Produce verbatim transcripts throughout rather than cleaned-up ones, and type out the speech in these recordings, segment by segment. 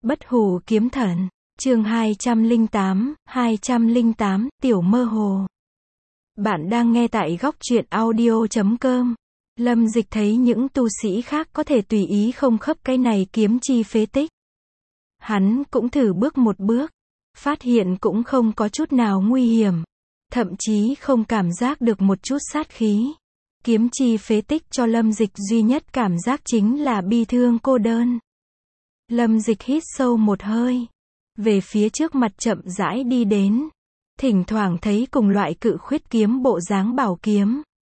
Bất hủ kiếm thần, chương hai trăm lẻ tám, hai trăm lẻ tám, tiểu mơ hồ. Bạn đang nghe tại góc truyện audio chấm com. Lâm Dịch thấy những tu sĩ khác có thể tùy ý không khấp cái này kiếm chi phế tích. Hắn cũng thử bước một bước, phát hiện cũng không có chút nào nguy hiểm, thậm chí không cảm giác được một chút sát khí. Kiếm chi phế tích cho Lâm Dịch duy nhất cảm giác chính là bi thương cô đơn. Lâm Dịch hít sâu một hơi, về phía trước mặt chậm rãi đi đến, thỉnh thoảng thấy cùng loại cự khuyết kiếm bộ dáng bảo kiếm.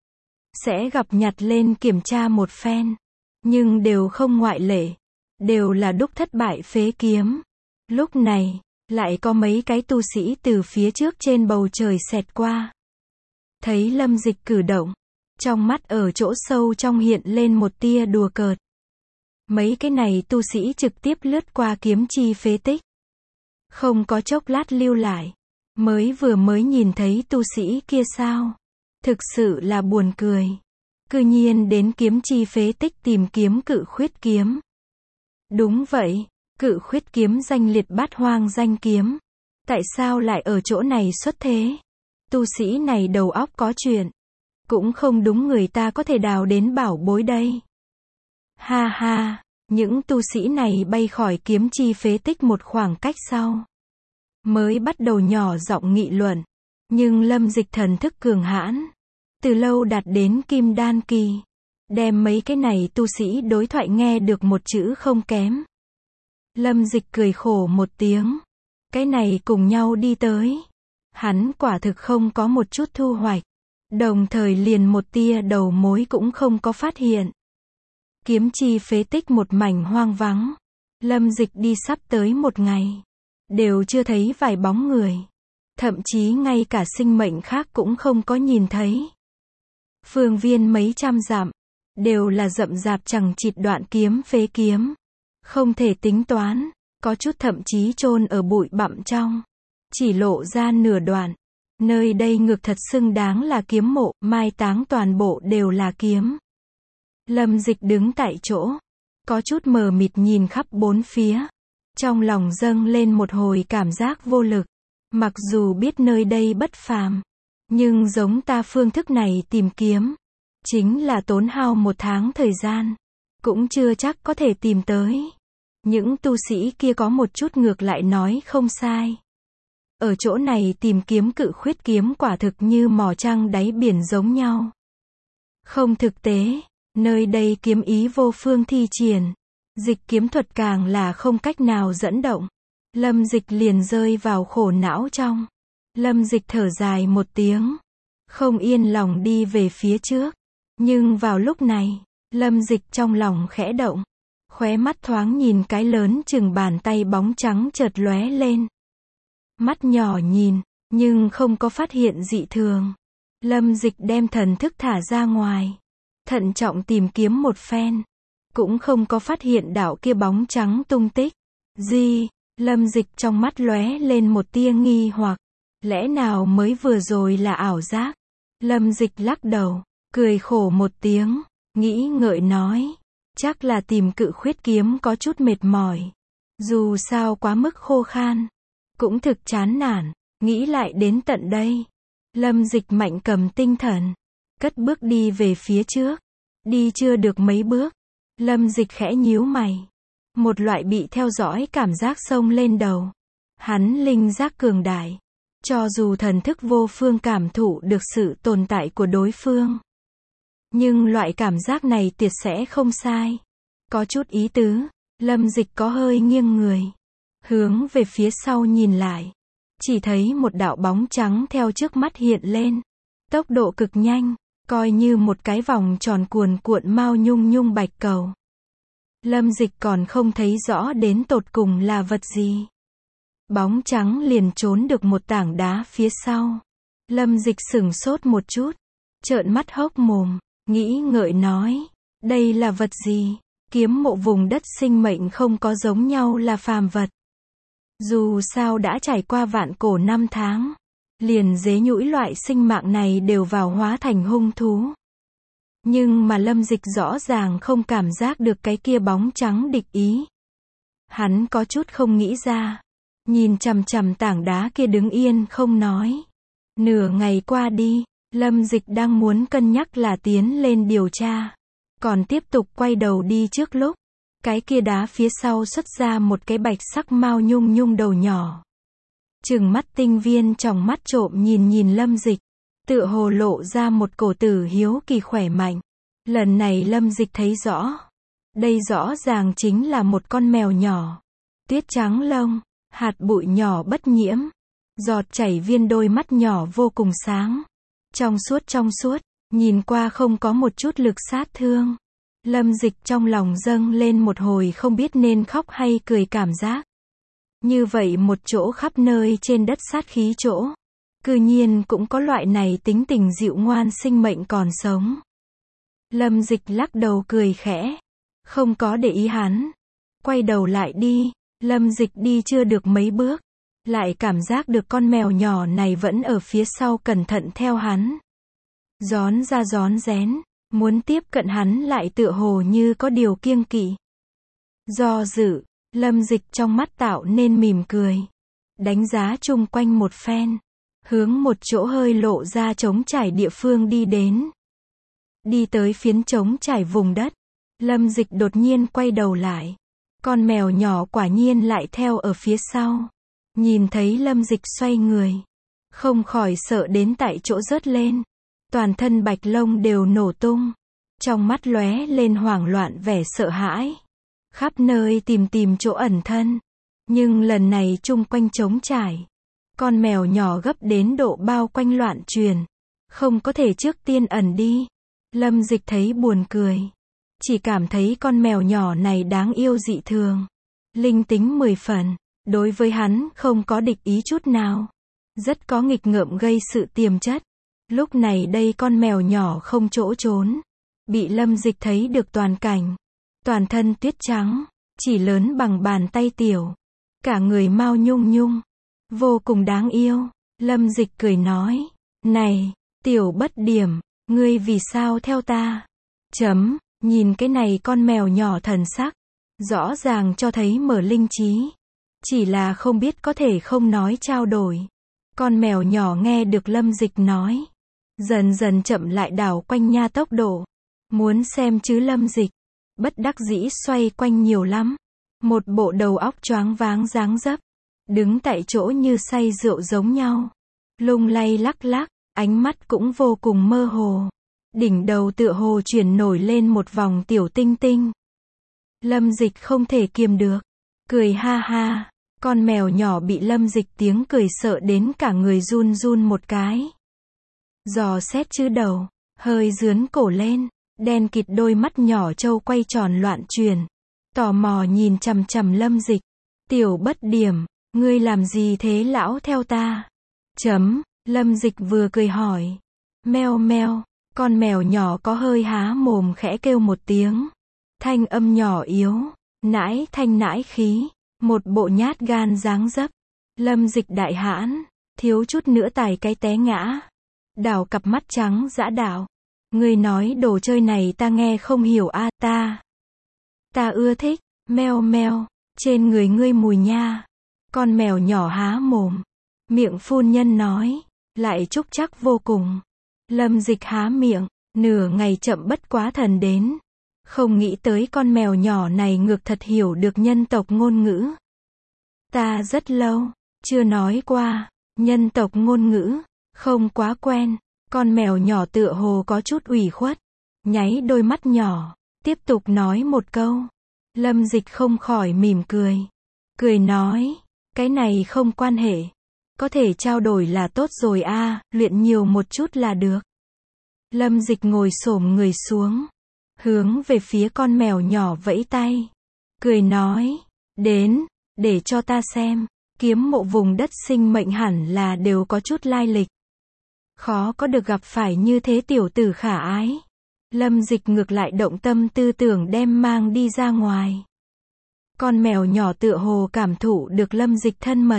Sẽ gặp nhặt lên kiểm tra một phen, nhưng đều không ngoại lệ, đều là đúc thất bại phế kiếm. Lúc này, lại có mấy cái tu sĩ từ phía trước trên bầu trời xẹt qua. Thấy Lâm Dịch cử động, trong mắt ở chỗ sâu trong hiện lên một tia đùa cợt. Mấy cái này tu sĩ trực tiếp lướt qua kiếm chi phế tích, không có chốc lát lưu lại, mới vừa mới nhìn thấy tu sĩ kia sao. Thực sự là buồn cười. Cư nhiên đến kiếm chi phế tích tìm kiếm cự khuyết kiếm. Đúng vậy, cự khuyết kiếm danh liệt bát hoang danh kiếm. Tại sao lại ở chỗ này xuất thế? Tu sĩ này đầu óc có chuyện. Cũng không đúng người ta có thể đào đến bảo bối đây. Ha ha, những tu sĩ này bay khỏi kiếm chi phế tích một khoảng cách sau, mới bắt đầu nhỏ giọng nghị luận. Nhưng Lâm Dịch thần thức cường hãn, từ lâu đạt đến kim đan kỳ, đem mấy cái này tu sĩ đối thoại nghe được một chữ không kém. Lâm Dịch cười khổ một tiếng. Cái này cùng nhau đi tới, hắn quả thực không có một chút thu hoạch, đồng thời liền một tia đầu mối cũng không có phát hiện. Kiếm chi phế tích một mảnh hoang vắng. Lâm Dịch đi sắp tới một ngày, đều chưa thấy vài bóng người, thậm chí ngay cả sinh mệnh khác cũng không có nhìn thấy. Phương viên mấy trăm dặm, đều là rậm rạp chằng chịt đoạn kiếm phế kiếm, không thể tính toán, có chút thậm chí chôn ở bụi bặm trong, chỉ lộ ra nửa đoạn. Nơi đây ngược thật xứng đáng là kiếm mộ, mai táng toàn bộ đều là kiếm. Lâm Dịch đứng tại chỗ, có chút mờ mịt nhìn khắp bốn phía, trong lòng dâng lên một hồi cảm giác vô lực. Mặc dù biết nơi đây bất phàm, nhưng giống ta phương thức này tìm kiếm, chính là tốn hao một tháng thời gian, cũng chưa chắc có thể tìm tới. Những tu sĩ kia có một chút ngược lại nói không sai. Ở chỗ này tìm kiếm cự khuyết kiếm quả thực như mò trăng đáy biển giống nhau. Không thực tế, nơi đây kiếm ý vô phương thi triển, dịch kiếm thuật càng là không cách nào dẫn động. Lâm Dịch liền rơi vào khổ não trong. Lâm Dịch thở dài một tiếng, không yên lòng đi về phía trước. Nhưng vào lúc này, Lâm Dịch trong lòng khẽ động, khóe mắt thoáng nhìn cái lớn chừng bàn tay bóng trắng chợt lóe lên. Mắt nhỏ nhìn, nhưng không có phát hiện dị thường. Lâm Dịch đem thần thức thả ra ngoài, thận trọng tìm kiếm một phen, cũng không có phát hiện đạo kia bóng trắng tung tích. Gì? Lâm Dịch trong mắt lóe lên một tia nghi hoặc, lẽ nào mới vừa rồi là ảo giác? Lâm Dịch lắc đầu, cười khổ một tiếng, nghĩ ngợi nói, chắc là tìm cự khuyết kiếm có chút mệt mỏi, dù sao quá mức khô khan, cũng thực chán nản. Nghĩ lại đến tận đây, Lâm Dịch mạnh cầm tinh thần, cất bước đi về phía trước. Đi chưa được mấy bước, Lâm Dịch khẽ nhíu mày. Một loại bị theo dõi cảm giác xông lên đầu. Hắn linh giác cường đại, cho dù thần thức vô phương cảm thụ được sự tồn tại của đối phương, nhưng loại cảm giác này tuyệt sẽ không sai. Có chút ý tứ. Lâm Dịch có hơi nghiêng người, hướng về phía sau nhìn lại, chỉ thấy một đạo bóng trắng theo trước mắt hiện lên, tốc độ cực nhanh, coi như một cái vòng tròn cuồn cuộn mao nhung nhung bạch cầu. Lâm Dịch còn không thấy rõ đến tột cùng là vật gì. Bóng trắng liền trốn được một tảng đá phía sau. Lâm Dịch sửng sốt một chút, trợn mắt hốc mồm, nghĩ ngợi nói, đây là vật gì? Kiếm mộ vùng đất sinh mệnh không có giống nhau là phàm vật. Dù sao đã trải qua vạn cổ năm tháng, liền dế nhũi loại sinh mạng này đều vào hóa thành hung thú. Nhưng mà Lâm Dịch rõ ràng không cảm giác được cái kia bóng trắng địch ý. Hắn có chút không nghĩ ra. Nhìn chằm chằm tảng đá kia đứng yên không nói. Nửa ngày qua đi, Lâm Dịch đang muốn cân nhắc là tiến lên điều tra. Còn tiếp tục quay đầu đi trước lúc. Cái kia đá phía sau xuất ra một cái bạch sắc mao nhung nhung đầu nhỏ. Trừng mắt tinh viên tròng mắt trộm nhìn nhìn Lâm Dịch. Tựa hồ lộ ra một cổ tử hiếu kỳ khỏe mạnh. Lần này Lâm Dịch thấy rõ. Đây rõ ràng chính là một con mèo nhỏ. Tuyết trắng lông, hạt bụi nhỏ bất nhiễm. Giọt chảy viên đôi mắt nhỏ vô cùng sáng. Trong suốt trong suốt, nhìn qua không có một chút lực sát thương. Lâm Dịch trong lòng dâng lên một hồi không biết nên khóc hay cười cảm giác. Như vậy một chỗ khắp nơi trên đất sát khí chỗ. Cư nhiên cũng có loại này tính tình dịu ngoan sinh mệnh còn sống. Lâm Dịch lắc đầu cười khẽ. Không có để ý hắn. Quay đầu lại đi. Lâm Dịch đi chưa được mấy bước. Lại cảm giác được con mèo nhỏ này vẫn ở phía sau cẩn thận theo hắn. Gión ra gión rén. Muốn tiếp cận hắn lại tựa hồ như có điều kiêng kỵ. Do dự. Lâm Dịch trong mắt tạo nên mỉm cười. Đánh giá chung quanh một phen. Hướng một chỗ hơi lộ ra trống trải địa phương đi đến. Đi tới phiến trống trải vùng đất. Lâm Dịch đột nhiên quay đầu lại. Con mèo nhỏ quả nhiên lại theo ở phía sau. Nhìn thấy Lâm Dịch xoay người. Không khỏi sợ đến tại chỗ rớt lên. Toàn thân bạch lông đều nổ tung. Trong mắt lóe lên hoảng loạn vẻ sợ hãi. Khắp nơi tìm tìm chỗ ẩn thân. Nhưng lần này chung quanh trống trải. Con mèo nhỏ gấp đến độ bao quanh loạn truyền. Không có thể trước tiên ẩn đi. Lâm Dịch thấy buồn cười. Chỉ cảm thấy con mèo nhỏ này đáng yêu dị thường. Linh tính mười phần. Đối với hắn không có địch ý chút nào. Rất có nghịch ngợm gây sự tiềm chất. Lúc này đây con mèo nhỏ không chỗ trốn. Bị Lâm Dịch thấy được toàn cảnh. Toàn thân tuyết trắng. Chỉ lớn bằng bàn tay tiểu. Cả người mao nhung nhung. Vô cùng đáng yêu. Lâm Dịch cười nói. Này, tiểu bất điểm. Ngươi vì sao theo ta? Chấm. Nhìn cái này con mèo nhỏ thần sắc. Rõ ràng cho thấy mở linh trí. Chỉ là không biết có thể không nói trao đổi. Con mèo nhỏ nghe được Lâm Dịch nói. Dần dần chậm lại đảo quanh nha tốc độ. Muốn xem chứ Lâm Dịch. Bất đắc dĩ xoay quanh nhiều lắm. Một bộ đầu óc choáng váng dáng dấp. Đứng tại chỗ như say rượu giống nhau. Lung lay lắc lắc. Ánh mắt cũng vô cùng mơ hồ. Đỉnh đầu tựa hồ chuyển nổi lên một vòng tiểu tinh tinh. Lâm Dịch không thể kiềm được. Cười ha ha. Con mèo nhỏ bị Lâm Dịch tiếng cười sợ đến cả người run run một cái. Dò xét chứ đầu. Hơi dướn cổ lên. Đen kịt đôi mắt nhỏ trâu quay tròn loạn truyền. Tò mò nhìn chằm chằm Lâm Dịch. Tiểu bất điểm. Ngươi làm gì thế lão theo ta? Chấm. Lâm Dịch vừa cười hỏi. Meo meo. Con mèo nhỏ có hơi há mồm khẽ kêu một tiếng. Thanh âm nhỏ yếu. Nãi thanh nãi khí. Một bộ nhát gan dáng dấp. Lâm Dịch đại hãn. Thiếu chút nữa tải cái té ngã. Đảo cặp mắt trắng dã đạo. Ngươi nói đồ chơi này ta nghe không hiểu a ta. Ta ưa thích. Meo meo. Trên người ngươi mùi nha. Con mèo nhỏ há mồm. Miệng phun nhân nói. Lại trúc chắc vô cùng. Lâm Dịch há miệng. Nửa ngày chậm bất quá thần đến. Không nghĩ tới con mèo nhỏ này ngược thật hiểu được nhân tộc ngôn ngữ. Ta rất lâu. Chưa nói qua. Nhân tộc ngôn ngữ. Không quá quen. Con mèo nhỏ tựa hồ có chút ủy khuất. Nháy đôi mắt nhỏ. Tiếp tục nói một câu. Lâm Dịch không khỏi mỉm cười. Cười nói. Cái này không quan hệ. Có thể trao đổi là tốt rồi a, luyện nhiều một chút là được. Lâm Dịch ngồi xổm người xuống. Hướng về phía con mèo nhỏ vẫy tay. Cười nói. Đến, để cho ta xem. Kiếm mộ vùng đất sinh mệnh hẳn là đều có chút lai lịch. Khó có được gặp phải như thế tiểu tử khả ái. Lâm Dịch ngược lại động tâm tư tưởng đem mang đi ra ngoài. Con mèo nhỏ tựa hồ cảm thụ được Lâm Dịch thân mật.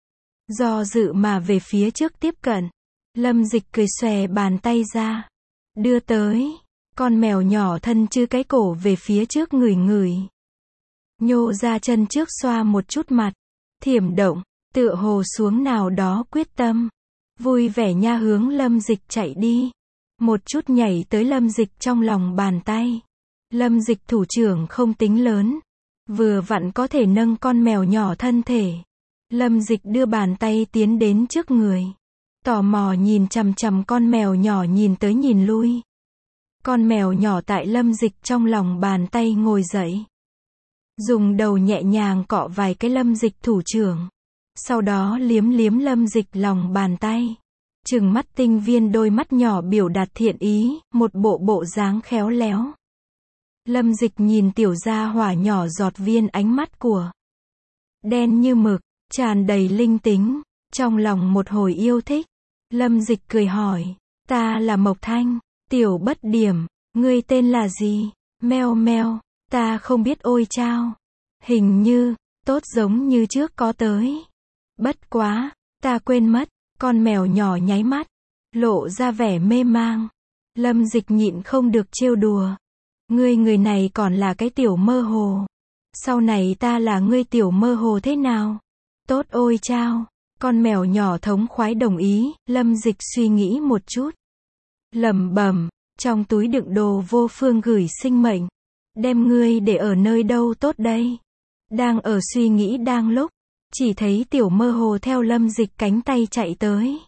Do dự mà về phía trước tiếp cận. Lâm Dịch cười xòe bàn tay ra. Đưa tới. Con mèo nhỏ thân chư cái cổ về phía trước ngửi ngửi. nhô ra chân trước xoa một chút mặt, thiểm động, tựa hồ xuống nào đó quyết tâm. Vui vẻ nha hướng Lâm Dịch chạy đi. Một chút nhảy tới Lâm Dịch trong lòng bàn tay. Lâm Dịch thủ trưởng không tính lớn, vừa vặn có thể nâng con mèo nhỏ thân thể. Lâm Dịch đưa bàn tay tiến đến trước người, tò mò nhìn chằm chằm con mèo nhỏ nhìn tới nhìn lui. Con mèo nhỏ tại Lâm Dịch trong lòng bàn tay ngồi dậy, dùng đầu nhẹ nhàng cọ vài cái Lâm Dịch thủ trưởng, sau đó liếm liếm Lâm Dịch lòng bàn tay, trừng mắt tinh viên đôi mắt nhỏ biểu đạt thiện ý, một bộ bộ dáng khéo léo. Lâm Dịch nhìn tiểu gia hỏa nhỏ giọt viên ánh mắt của đen như mực, tràn đầy linh tính, trong lòng một hồi yêu thích. Lâm Dịch cười hỏi, ta là Mộc Thanh, tiểu bất điểm, ngươi tên là gì? Meo meo, ta không biết ôi chao. Hình như, tốt giống như trước có tới. Bất quá, ta quên mất, con mèo nhỏ nháy mắt, lộ ra vẻ mê mang. Lâm Dịch nhịn không được trêu đùa. Ngươi người này còn là cái tiểu mơ hồ. Sau này ta là ngươi tiểu mơ hồ thế nào? Tốt ôi chao. Con mèo nhỏ thống khoái đồng ý. Lâm Dịch suy nghĩ một chút, lẩm bẩm, trong túi đựng đồ vô phương gửi sinh mệnh. Đem ngươi để ở nơi đâu tốt đây? Đang ở suy nghĩ đang lúc, chỉ thấy tiểu mơ hồ theo Lâm Dịch cánh tay chạy tới,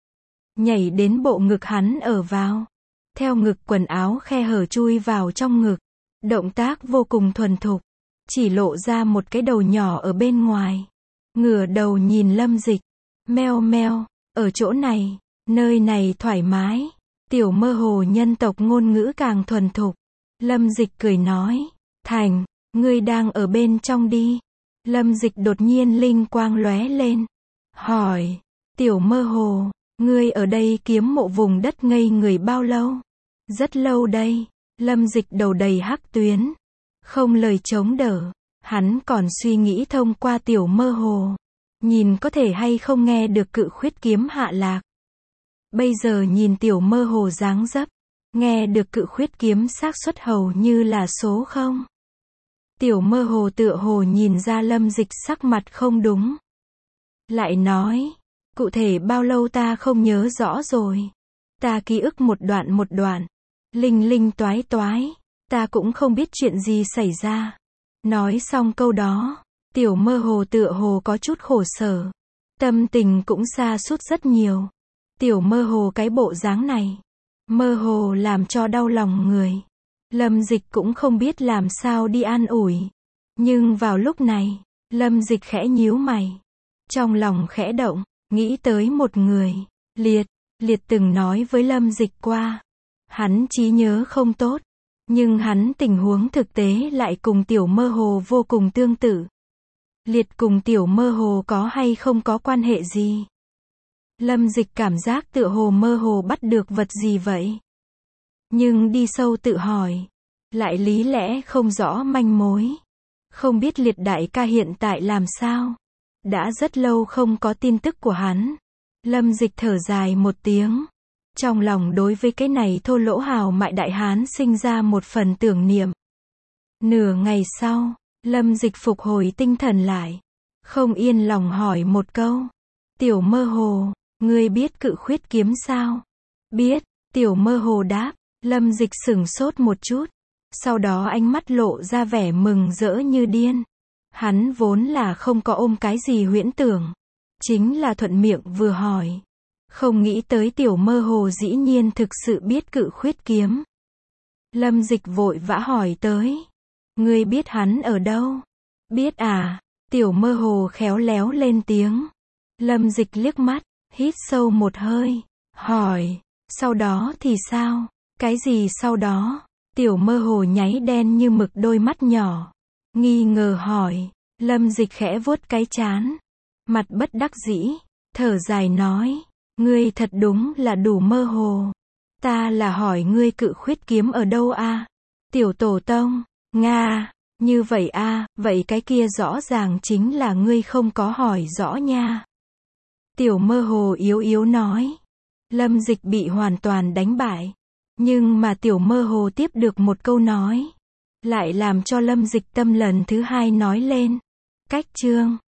nhảy đến bộ ngực hắn ở vào, theo ngực quần áo khe hở chui vào trong ngực, động tác vô cùng thuần thục, chỉ lộ ra một cái đầu nhỏ ở bên ngoài, ngửa đầu nhìn Lâm Dịch, meo meo, ở chỗ này, nơi này thoải mái. Tiểu mơ hồ nhân tộc ngôn ngữ càng thuần thục. Lâm Dịch cười nói, thành, ngươi đang ở bên trong đi. Lâm Dịch đột nhiên linh quang lóe lên, hỏi, tiểu mơ hồ, ngươi ở đây kiếm mộ vùng đất ngây người bao lâu? Rất lâu đây. Lâm Dịch đầu đầy hắc tuyến, không lời chống đỡ, hắn còn suy nghĩ thông qua tiểu mơ hồ, nhìn có thể hay không nghe được cự khuyết kiếm hạ lạc. Bây giờ nhìn tiểu mơ hồ dáng dấp, nghe được cự khuyết kiếm xác suất hầu như là số không. Tiểu mơ hồ tựa hồ nhìn ra Lâm Dịch sắc mặt không đúng, lại nói, cụ thể bao lâu ta không nhớ rõ rồi. Ta ký ức một đoạn một đoạn, linh linh toái toái, ta cũng không biết chuyện gì xảy ra. Nói xong câu đó, tiểu mơ hồ tựa hồ có chút khổ sở, tâm tình cũng sa sút rất nhiều. Tiểu mơ hồ cái bộ dáng này, mơ hồ làm cho đau lòng người. Lâm Dịch cũng không biết làm sao đi an ủi. Nhưng vào lúc này, Lâm Dịch khẽ nhíu mày, trong lòng khẽ động, nghĩ tới một người. Liệt, Liệt từng nói với Lâm Dịch qua, hắn trí nhớ không tốt, nhưng hắn tình huống thực tế lại cùng tiểu mơ hồ vô cùng tương tự. Liệt cùng tiểu mơ hồ có hay không có quan hệ gì? Lâm Dịch cảm giác tựa hồ mơ hồ bắt được vật gì vậy? Nhưng đi sâu tự hỏi, lại lý lẽ không rõ manh mối. Không biết Liệt đại ca hiện tại làm sao? Đã rất lâu không có tin tức của hắn. Lâm Dịch thở dài một tiếng, trong lòng đối với cái này thô lỗ hào mại đại hán sinh ra một phần tưởng niệm. Nửa ngày sau, Lâm Dịch phục hồi tinh thần lại, không yên lòng hỏi một câu. Tiểu mơ hồ, ngươi biết cự khuyết kiếm sao? Biết, tiểu mơ hồ đáp. Lâm Dịch sửng sốt một chút, sau đó ánh mắt lộ ra vẻ mừng rỡ như điên. Hắn vốn là không có ôm cái gì huyễn tưởng, chính là thuận miệng vừa hỏi. Không nghĩ tới tiểu mơ hồ dĩ nhiên thực sự biết cự khuyết kiếm. Lâm Dịch vội vã hỏi tới, ngươi biết hắn ở đâu? Biết à? Tiểu mơ hồ khéo léo lên tiếng. Lâm Dịch liếc mắt, hít sâu một hơi, hỏi, sau đó thì sao? Cái gì sau đó? Tiểu mơ hồ nháy đen như mực đôi mắt nhỏ, nghi ngờ hỏi. Lâm Dịch khẽ vuốt cái trán, mặt bất đắc dĩ, thở dài nói, ngươi thật đúng là đủ mơ hồ. Ta là hỏi ngươi cự khuyết kiếm ở đâu a? Tiểu tổ tông, Nga, như vậy a, vậy cái kia rõ ràng chính là ngươi không có hỏi rõ nha. Tiểu mơ hồ yếu yếu nói. Lâm Dịch bị hoàn toàn đánh bại. Nhưng mà tiểu mơ hồ tiếp được một câu nói. lại làm cho Lâm Dịch Tâm lần thứ hai nói lên. Cách chương